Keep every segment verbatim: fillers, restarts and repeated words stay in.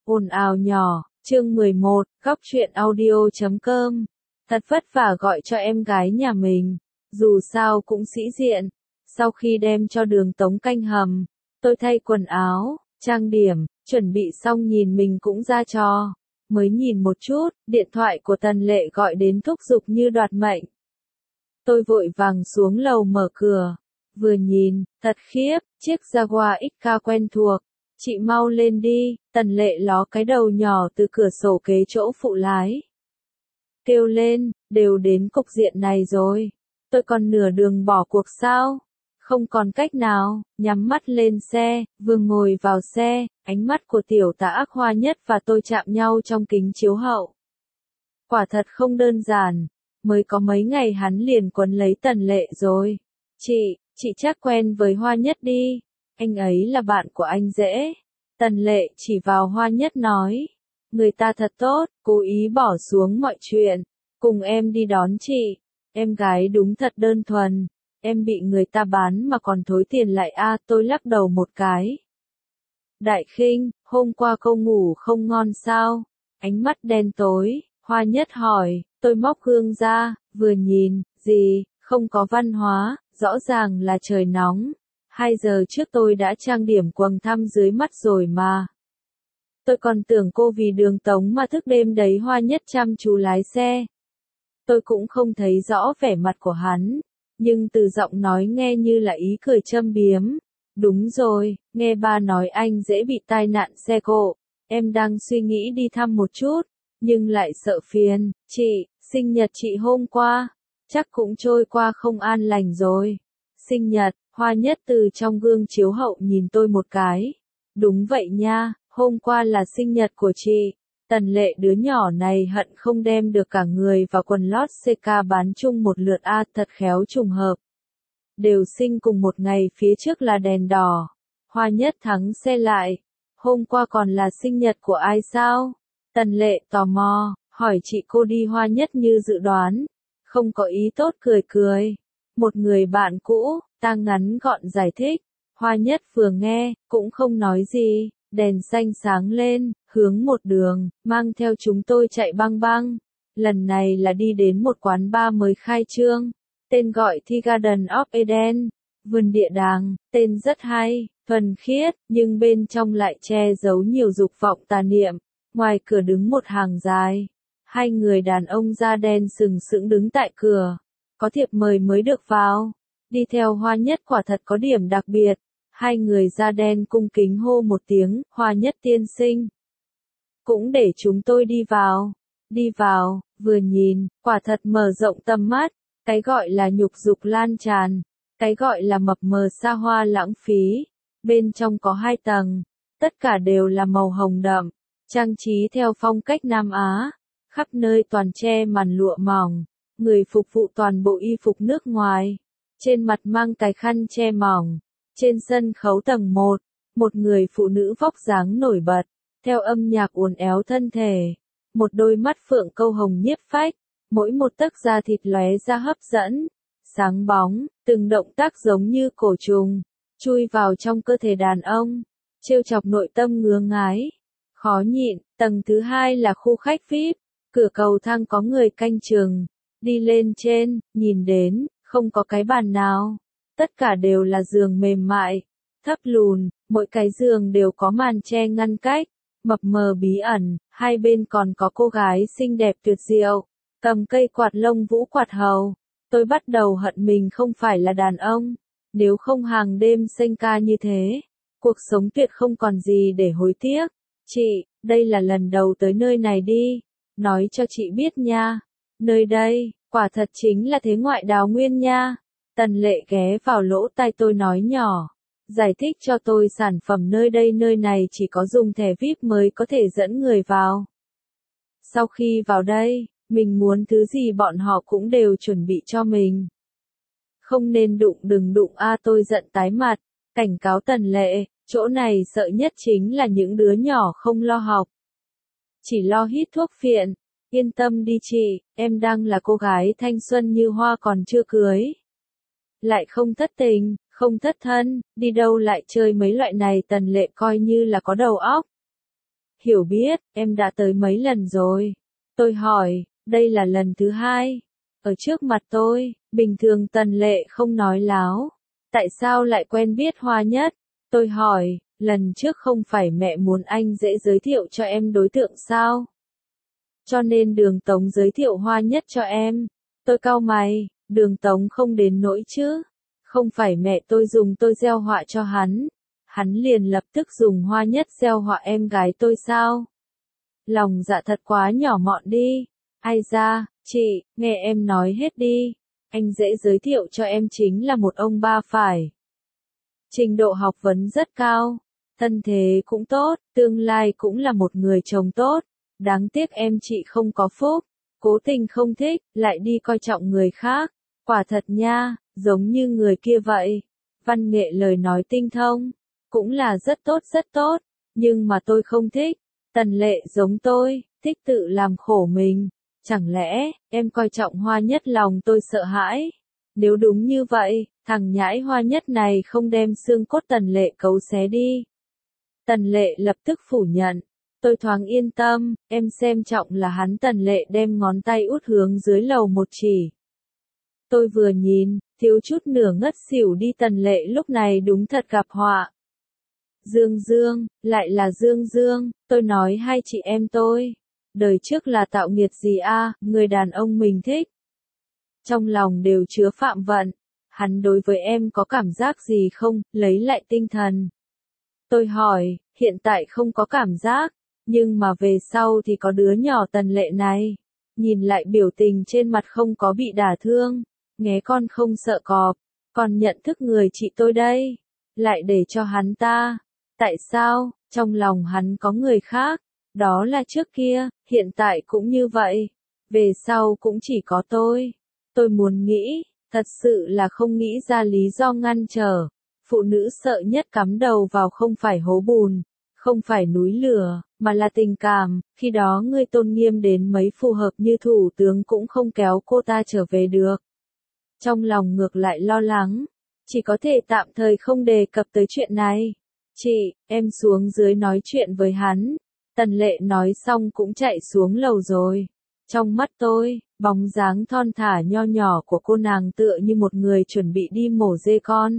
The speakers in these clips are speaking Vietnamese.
Ồn ào nhỏ, chương mười một, góc truyện audio chấm com. Thật vất vả gọi cho em gái nhà mình, dù sao cũng sĩ diện. Sau khi đem cho Đường Tống canh hầm, tôi thay quần áo, trang điểm, chuẩn bị xong nhìn mình cũng ra trò. Mới nhìn một chút, điện thoại của Tần Lệ gọi đến thúc giục như đoạt mệnh. Tôi vội vàng xuống lầu mở cửa, vừa nhìn, thật khiếp, chiếc Jaguar ích ca quen thuộc. Chị mau lên đi, Tần Lệ ló cái đầu nhỏ từ cửa sổ kế chỗ phụ lái. Kêu lên, đều đến cục diện này rồi. Tôi còn nửa đường bỏ cuộc sao? Không còn cách nào, nhắm mắt lên xe, vừa ngồi vào xe, ánh mắt của tiểu tả ác Hoa Nhất và tôi chạm nhau trong kính chiếu hậu. Quả thật không đơn giản, mới có mấy ngày hắn liền quấn lấy Tần Lệ rồi. Chị, chị chắc quen với Hoa Nhất đi. Anh ấy là bạn của anh dễ. Tần Lệ chỉ vào Hoa Nhất nói. Người ta thật tốt, cố ý bỏ xuống mọi chuyện. Cùng em đi đón chị. Em gái đúng thật đơn thuần. Em bị người ta bán mà còn thối tiền lại a. À, tôi lắc đầu một cái. Đại Khinh, hôm qua cô ngủ không ngon sao? Ánh mắt đen tối, Hoa Nhất hỏi. Tôi móc gương ra, vừa nhìn, gì, không có văn hóa, rõ ràng là trời nóng. Hai giờ trước tôi đã trang điểm quầng thâm dưới mắt rồi mà. Tôi còn tưởng cô vì Đường Tống mà thức đêm đấy. Hoa Nhất chăm chú lái xe. Tôi cũng không thấy rõ vẻ mặt của hắn, nhưng từ giọng nói nghe như là ý cười châm biếm. Đúng rồi, nghe ba nói anh dễ bị tai nạn xe cộ. Em đang suy nghĩ đi thăm một chút, nhưng lại sợ phiền. Chị, sinh nhật chị hôm qua, chắc cũng trôi qua không an lành rồi. Sinh nhật, Hoa Nhất từ trong gương chiếu hậu nhìn tôi một cái. Đúng vậy nha, hôm qua là sinh nhật của chị. Tần Lệ đứa nhỏ này hận không đem được cả người và quần lót xê ca bán chung một lượt a, à, thật khéo trùng hợp. Đều sinh cùng một ngày, phía trước là đèn đỏ. Hoa Nhất thắng xe lại. Hôm qua còn là sinh nhật của ai sao? Tần Lệ tò mò, hỏi chị cô đi. Hoa Nhất như dự đoán, không có ý tốt cười cười. Một người bạn cũ, ta ngắn gọn giải thích. Hoa Nhất vừa nghe, cũng không nói gì, đèn xanh sáng lên, hướng một đường, mang theo chúng tôi chạy băng băng. Lần này là đi đến một quán bar mới khai trương, tên gọi The Garden of Eden, vườn địa đàng, tên rất hay, thuần khiết, nhưng bên trong lại che giấu nhiều dục vọng tà niệm. Ngoài cửa đứng một hàng dài, hai người đàn ông da đen sừng sững đứng tại cửa. Có thiệp mời mới được vào. Đi theo Hoa Nhất quả thật có điểm đặc biệt. Hai người da đen cung kính hô một tiếng, Hoa Nhất tiên sinh. Cũng để chúng tôi đi vào. Đi vào, vừa nhìn, quả thật mở rộng tầm mắt. Cái gọi là nhục dục lan tràn. Cái gọi là mập mờ xa hoa lãng phí. Bên trong có hai tầng. Tất cả đều là màu hồng đậm. Trang trí theo phong cách Nam Á. Khắp nơi toàn che màn lụa mỏng. Người phục vụ toàn bộ y phục nước ngoài. Trên mặt mang cái khăn che mỏng. Trên sân khấu tầng một, một người phụ nữ vóc dáng nổi bật, theo âm nhạc uốn éo thân thể. Một đôi mắt phượng câu hồng nhiếp phách, mỗi một tấc da thịt lóe ra hấp dẫn, sáng bóng, từng động tác giống như cổ trùng, chui vào trong cơ thể đàn ông, trêu chọc nội tâm ngứa ngái, khó nhịn. Tầng thứ hai là khu khách vi ai pi, cửa cầu thang có người canh chừng, đi lên trên, nhìn đến, không có cái bàn nào. Tất cả đều là giường mềm mại, thấp lùn, mỗi cái giường đều có màn che ngăn cách, mập mờ bí ẩn, hai bên còn có cô gái xinh đẹp tuyệt diệu, cầm cây quạt lông vũ quạt hầu. Tôi bắt đầu hận mình không phải là đàn ông, nếu không hàng đêm xanh ca như thế, cuộc sống tuyệt không còn gì để hối tiếc. Chị, đây là lần đầu tới nơi này đi, nói cho chị biết nha, nơi đây, quả thật chính là thế ngoại đào nguyên nha. Tần Lệ ghé vào lỗ tai tôi nói nhỏ, giải thích cho tôi sản phẩm nơi đây. Nơi này chỉ có dùng thẻ vi ai pi mới có thể dẫn người vào. Sau khi vào đây, mình muốn thứ gì bọn họ cũng đều chuẩn bị cho mình. Không nên đụng, đừng đụng a. À, tôi giận tái mặt, cảnh cáo Tần Lệ, chỗ này sợ nhất chính là những đứa nhỏ không lo học, chỉ lo hít thuốc phiện. Yên tâm đi chị, em đang là cô gái thanh xuân như hoa còn chưa cưới. Lại không thất tình, không thất thân, đi đâu lại chơi mấy loại này. Tần Lệ coi như là có đầu óc. hiểu biết, em đã tới mấy lần rồi. Tôi hỏi, đây là lần thứ hai. Ở trước mặt tôi, bình thường Tần Lệ không nói láo. Tại sao lại quen biết Hoa Nhất? Tôi hỏi, lần trước không phải mẹ muốn anh dễ giới thiệu cho em đối tượng sao? Cho nên Đường Tống giới thiệu Hoa Nhất cho em. Tôi cau mày, Đường Tống không đến nỗi chứ. Không phải mẹ tôi dùng tôi gieo họa cho hắn. Hắn liền lập tức dùng Hoa Nhất gieo họa em gái tôi sao? Lòng dạ thật quá nhỏ mọn đi. Ai ra, chị, nghe em nói hết đi. Anh dễ giới thiệu cho em chính là một ông ba phải. Trình độ học vấn rất cao. Thân thế cũng tốt, tương lai cũng là một người chồng tốt. Đáng tiếc em chị không có phúc. Cố tình không thích, lại đi coi trọng người khác. Quả thật nha, giống như người kia vậy. Văn nghệ lời nói tinh thông. Cũng là rất tốt rất tốt. Nhưng mà tôi không thích. Tần Lệ giống tôi, thích tự làm khổ mình. Chẳng lẽ, em coi trọng Hoa Nhất lòng tôi sợ hãi? Nếu đúng như vậy, thằng nhãi Hoa Nhất này không đem xương cốt Tần Lệ cấu xé đi. Tần Lệ lập tức phủ nhận. Tôi thoáng yên tâm, em xem trọng là hắn. Tần Lệ đem ngón tay út hướng dưới lầu một chỉ. Tôi vừa nhìn, thiếu chút nửa ngất xỉu đi. Tần Lệ lúc này đúng thật gặp họa. Dương Dương, lại là Dương Dương, tôi nói hai chị em tôi. Đời trước là tạo nghiệt gì a, người đàn ông mình thích. Trong lòng đều chứa phạm vận. Hắn đối với em có cảm giác gì không, lấy lại tinh thần. Tôi hỏi, hiện tại không có cảm giác, nhưng mà về sau thì có đứa nhỏ Tần Lệ này. Nhìn lại biểu tình trên mặt không có bị đả thương, nghé con không sợ cọp, còn nhận thức người chị tôi đây. Lại để cho hắn ta. Tại sao, trong lòng hắn có người khác, đó là trước kia, hiện tại cũng như vậy. Về sau cũng chỉ có tôi. Tôi muốn nghĩ, thật sự là không nghĩ ra lý do ngăn trở. Phụ nữ sợ nhất cắm đầu vào không phải hố bùn, không phải núi lửa, mà là tình cảm. Khi đó ngươi tôn nghiêm đến mấy phù hợp như thủ tướng cũng không kéo cô ta trở về được. Trong lòng ngược lại lo lắng, chỉ có thể tạm thời không đề cập tới chuyện này. Chị, em xuống dưới nói chuyện với hắn. Tần Lệ nói xong cũng chạy xuống lầu rồi. Trong mắt tôi, bóng dáng thon thả nho nhỏ của cô nàng tựa như một người chuẩn bị đi mổ dê con.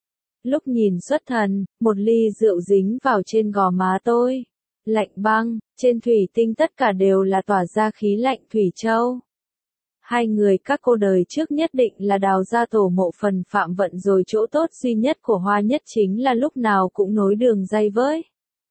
Lúc nhìn xuất thần, một ly rượu dính vào trên gò má tôi. Lạnh băng, trên thủy tinh tất cả đều là tỏa ra khí lạnh thủy châu. Hai người các cô đời trước nhất định là đào ra tổ mộ phần phạm vận rồi. Chỗ tốt duy nhất của Hoa Nhất chính là lúc nào cũng nối đường dây với.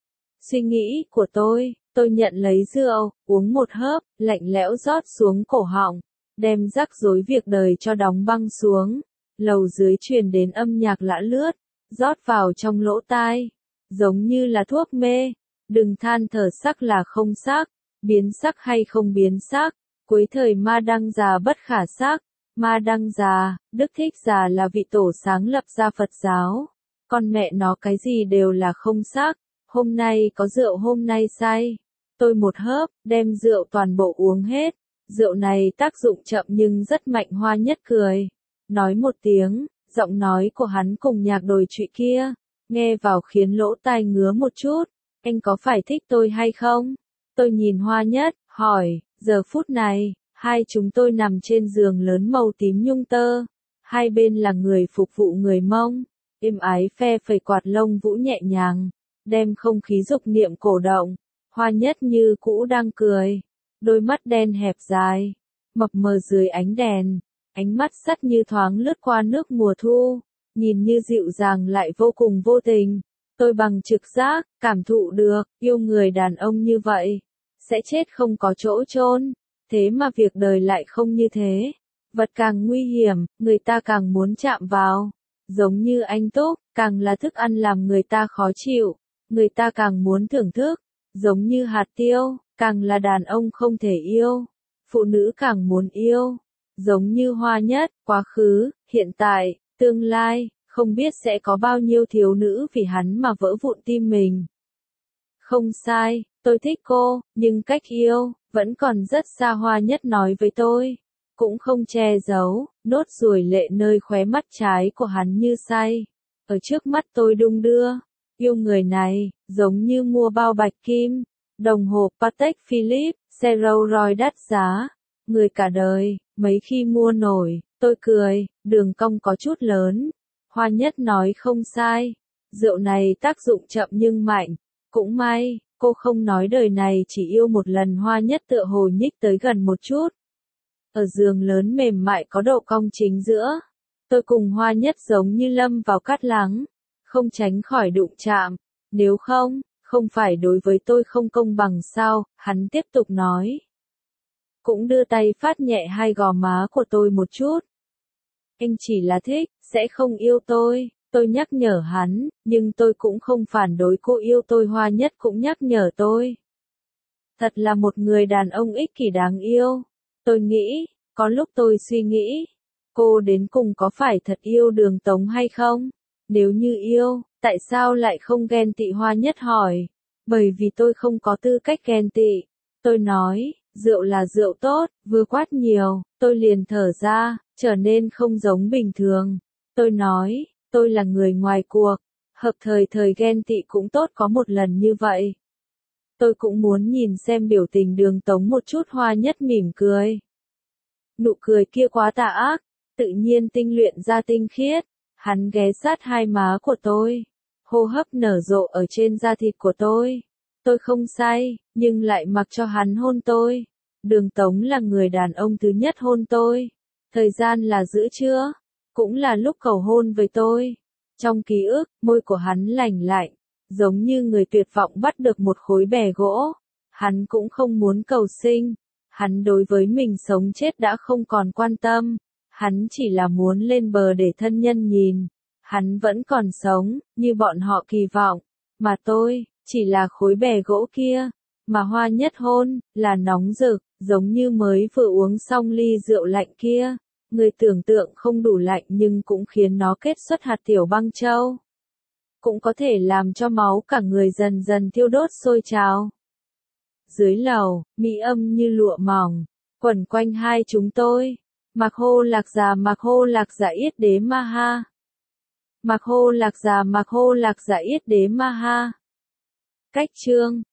Suy nghĩ của tôi, tôi nhận lấy rượu, uống một hớp, lạnh lẽo rót xuống cổ họng, đem rắc rối việc đời cho đóng băng xuống. Lầu dưới truyền đến âm nhạc lã lướt, rót vào trong lỗ tai, giống như là thuốc mê. Đừng than thở sắc là không sắc, biến sắc hay không biến sắc. Cuối thời Ma Đăng Già bất khả sắc. Ma Đăng Già, Đức Thích Già là vị tổ sáng lập ra Phật giáo. Con mẹ nó cái gì đều là không sắc. Hôm nay có rượu hôm nay say. Tôi một hớp, đem rượu toàn bộ uống hết. Rượu này tác dụng chậm nhưng rất mạnh. Hoa Nhất cười. Nói một tiếng, giọng nói của hắn cùng nhạc đồi trụy kia. Nghe vào khiến lỗ tai ngứa một chút. Anh có phải thích tôi hay không? Tôi nhìn Hoa Nhất, hỏi. Giờ phút này, hai chúng tôi nằm trên giường lớn màu tím nhung tơ. Hai bên là người phục vụ người Mông. Êm ái phe phẩy quạt lông vũ nhẹ nhàng. Đem không khí dục niệm cổ động. Hoa Nhất như cũ đang cười. Đôi mắt đen hẹp dài. Mập mờ dưới ánh đèn. Ánh mắt sắt như thoáng lướt qua nước mùa thu. Nhìn như dịu dàng lại vô cùng vô tình. Tôi bằng trực giác, cảm thụ được, yêu người đàn ông như vậy. Sẽ chết không có chỗ chôn. Thế mà việc đời lại không như thế. Vật càng nguy hiểm, người ta càng muốn chạm vào. Giống như anh Túc, càng là thức ăn làm người ta khó chịu. Người ta càng muốn thưởng thức. Giống như hạt tiêu, càng là đàn ông không thể yêu. Phụ nữ càng muốn yêu. Giống như Hoa Nhất, quá khứ, hiện tại, tương lai, không biết sẽ có bao nhiêu thiếu nữ vì hắn mà vỡ vụn tim mình. Không sai, tôi thích cô, nhưng cách yêu, vẫn còn rất xa. Hoa Nhất nói với tôi. Cũng không che giấu, nốt ruồi lệ nơi khóe mắt trái của hắn như say. Ở trước mắt tôi đung đưa. Yêu người này, giống như mua bao bạch kim. Đồng hồ Patek Philippe, xe Rolls Royce đắt giá. Người cả đời, mấy khi mua nổi, tôi cười, đường cong có chút lớn. Hoa Nhất nói không sai. Rượu này tác dụng chậm nhưng mạnh. Cũng may, cô không nói đời này chỉ yêu một lần. Hoa Nhất tựa hồ nhích tới gần một chút. Ở giường lớn mềm mại có độ cong chính giữa. Tôi cùng Hoa Nhất giống như lâm vào cát lắng. Không tránh khỏi đụng chạm. Nếu không, không phải đối với tôi không công bằng sao, hắn tiếp tục nói. Cũng đưa tay phát nhẹ hai gò má của tôi một chút. Anh chỉ là thích, sẽ không yêu tôi. Tôi nhắc nhở hắn, nhưng tôi cũng không phản đối cô yêu tôi. Hoa Nhất cũng nhắc nhở tôi. Thật là một người đàn ông ích kỷ đáng yêu. Tôi nghĩ, có lúc tôi suy nghĩ, cô đến cùng có phải thật yêu Đường Tống hay không? Nếu như yêu, tại sao lại không ghen tị? Hoa Nhất hỏi. Bởi vì tôi không có tư cách ghen tị. Tôi nói, rượu là rượu tốt, vừa quát nhiều, tôi liền thở ra, trở nên không giống bình thường. Tôi nói, tôi là người ngoài cuộc, hợp thời thời ghen tị cũng tốt có một lần như vậy. Tôi cũng muốn nhìn xem biểu tình Đường Tống một chút. Hoa Nhất mỉm cười. Nụ cười kia quá tà ác, tự nhiên tinh luyện ra tinh khiết. Hắn ghé sát hai má của tôi, hô hấp nở rộ ở trên da thịt của tôi. Tôi không say, nhưng lại mặc cho hắn hôn tôi. Đường Tống là người đàn ông thứ nhất hôn tôi. Thời gian là giữa trưa, cũng là lúc cầu hôn với tôi. Trong ký ức, môi của hắn lành lạnh, giống như người tuyệt vọng bắt được một khối bè gỗ. Hắn cũng không muốn cầu sinh. Hắn đối với mình sống chết đã không còn quan tâm. Hắn chỉ là muốn lên bờ để thân nhân nhìn. Hắn vẫn còn sống, như bọn họ kỳ vọng. Mà tôi, chỉ là khối bè gỗ kia. Mà Hoa Nhất hôn, là nóng rực, giống như mới vừa uống xong ly rượu lạnh kia. Người tưởng tượng không đủ lạnh nhưng cũng khiến nó kết xuất hạt tiểu băng châu. Cũng có thể làm cho máu cả người dần dần thiêu đốt sôi trào. Dưới lầu, mỹ âm như lụa mỏng, quẩn quanh hai chúng tôi. Mạc hô lạc già mạc hô lạc giả yết đế ma ha. Mạc hô lạc già mạc hô lạc giả yết đế ma ha. Cách chương